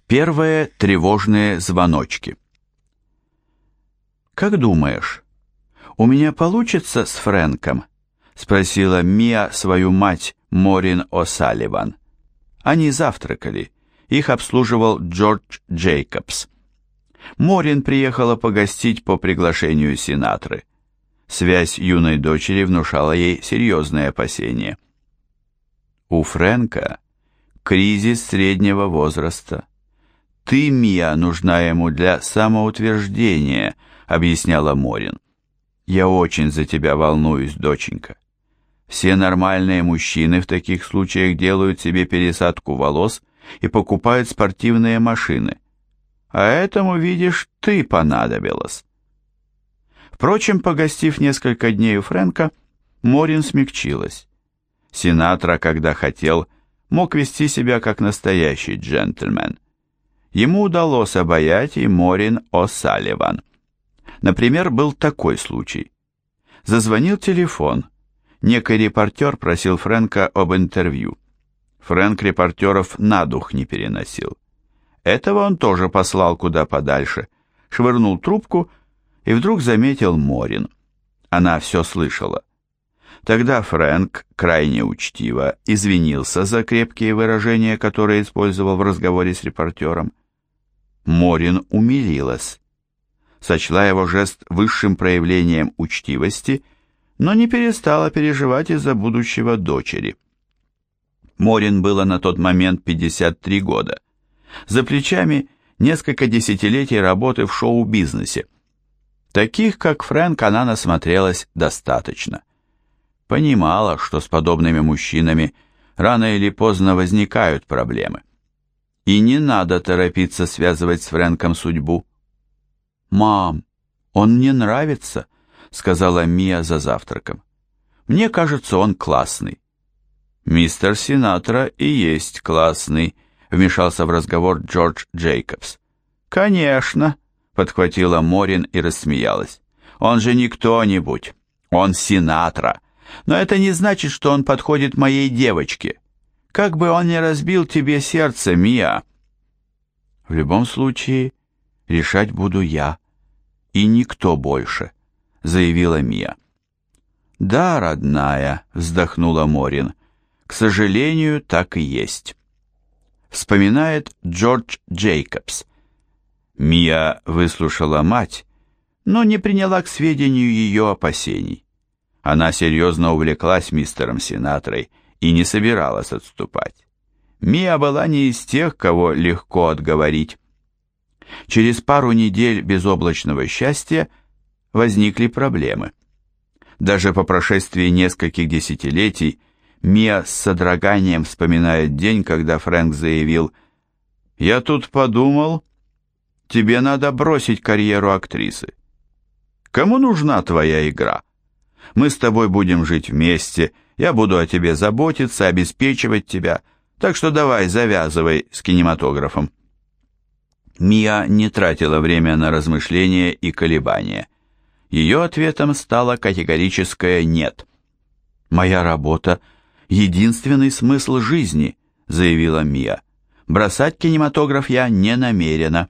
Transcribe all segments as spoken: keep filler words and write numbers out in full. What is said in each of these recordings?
Первые тревожные звоночки. «Как думаешь, у меня получится с Фрэнком?» — спросила Мия свою мать Морин О'Салливан. Они завтракали. Их обслуживал Джордж Джейкобс. Морин приехала погостить по приглашению Синатры. Связь юной дочери внушала ей серьезные опасения. «У Фрэнка кризис среднего возраста. Ты, Мия, нужна ему для самоутверждения», — объясняла Морин. «Я очень за тебя волнуюсь, доченька. Все нормальные мужчины в таких случаях делают себе пересадку волос и покупают спортивные машины. А этому, видишь, ты понадобилась». Впрочем, погостив несколько дней у Фрэнка, Морин смягчилась. Синатра, когда хотел, мог вести себя как настоящий джентльмен. Ему удалось обаять и Морин О'Салливан. Например, был такой случай. Зазвонил телефон. Некий репортер просил Фрэнка об интервью. Фрэнк репортеров на дух не переносил. Этого он тоже послал куда подальше, швырнул трубку и вдруг заметил Морин. Она все слышала. Тогда Фрэнк крайне учтиво извинился за крепкие выражения, которые использовал в разговоре с репортером. Морин умилилась. Сочла его жест высшим проявлением учтивости, но не перестала переживать из-за будущего дочери. Морин было на тот момент пятьдесят три года. За плечами несколько десятилетий работы в шоу-бизнесе. Таких, как Фрэнк, она насмотрелась достаточно. Понимала, что с подобными мужчинами рано или поздно возникают проблемы. И не надо торопиться связывать с Фрэнком судьбу. «Мам, он мне нравится», — сказала Мия за завтраком. «Мне кажется, он классный». «Мистер Синатра и есть классный», — вмешался в разговор Джордж Джейкобс. «Конечно», — подхватила Морин и рассмеялась. «Он же не кто-нибудь, он Синатра. Но это не значит, что он подходит моей девочке. Как бы он ни разбил тебе сердце, Мия». «В любом случае, решать буду я, и никто больше», — заявила Мия. «Да, родная», — вздохнула Морин, — «к сожалению, так и есть». Вспоминает Джордж Джейкобс. Мия выслушала мать, но не приняла к сведению ее опасений. Она серьезно увлеклась мистером Синатрой и не собиралась отступать. Мия была не из тех, кого легко отговорить. Через пару недель безоблачного счастья возникли проблемы. Даже по прошествии нескольких десятилетий Мия с содроганием вспоминает день, когда Фрэнк заявил: «Я тут подумал, тебе надо бросить карьеру актрисы. Кому нужна твоя игра? Мы с тобой будем жить вместе, я буду о тебе заботиться, обеспечивать тебя, так что давай завязывай с кинематографом». Мия не тратила время на размышления и колебания. Ее ответом стало категорическое «нет». «Моя работа — единственный смысл жизни», — заявила Мия. «Бросать кинематограф я не намерена».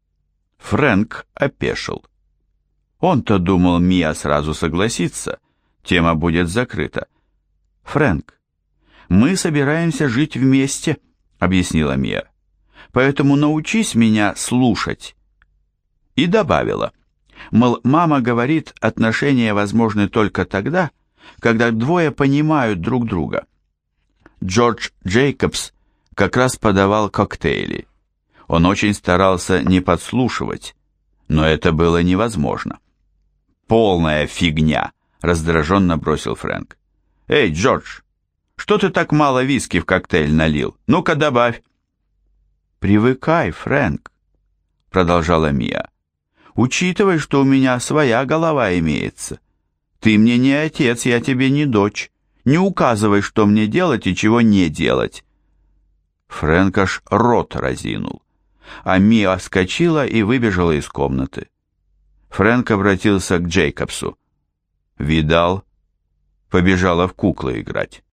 Фрэнк опешил. Он-то думал, Мия сразу согласится, тема будет закрыта. «Фрэнк, мы собираемся жить вместе», — объяснила Мия. «Поэтому научись меня слушать». И добавила, мол, мама говорит, отношения возможны только тогда, когда двое понимают друг друга. Джордж Джейкобс как раз подавал коктейли. Он очень старался не подслушивать, но это было невозможно. «Полная фигня», — раздраженно бросил Фрэнк. «Эй, Джордж, что ты так мало виски в коктейль налил? Ну-ка добавь». «Привыкай, Фрэнк», — продолжала Мия. «Учитывай, что у меня своя голова имеется. Ты мне не отец, я тебе не дочь. Не указывай, что мне делать и чего не делать». Фрэнк аж рот разинул, а Мия вскочила и выбежала из комнаты. Фрэнк обратился к Джейкобсу. «Видал? Побежала в куклы играть».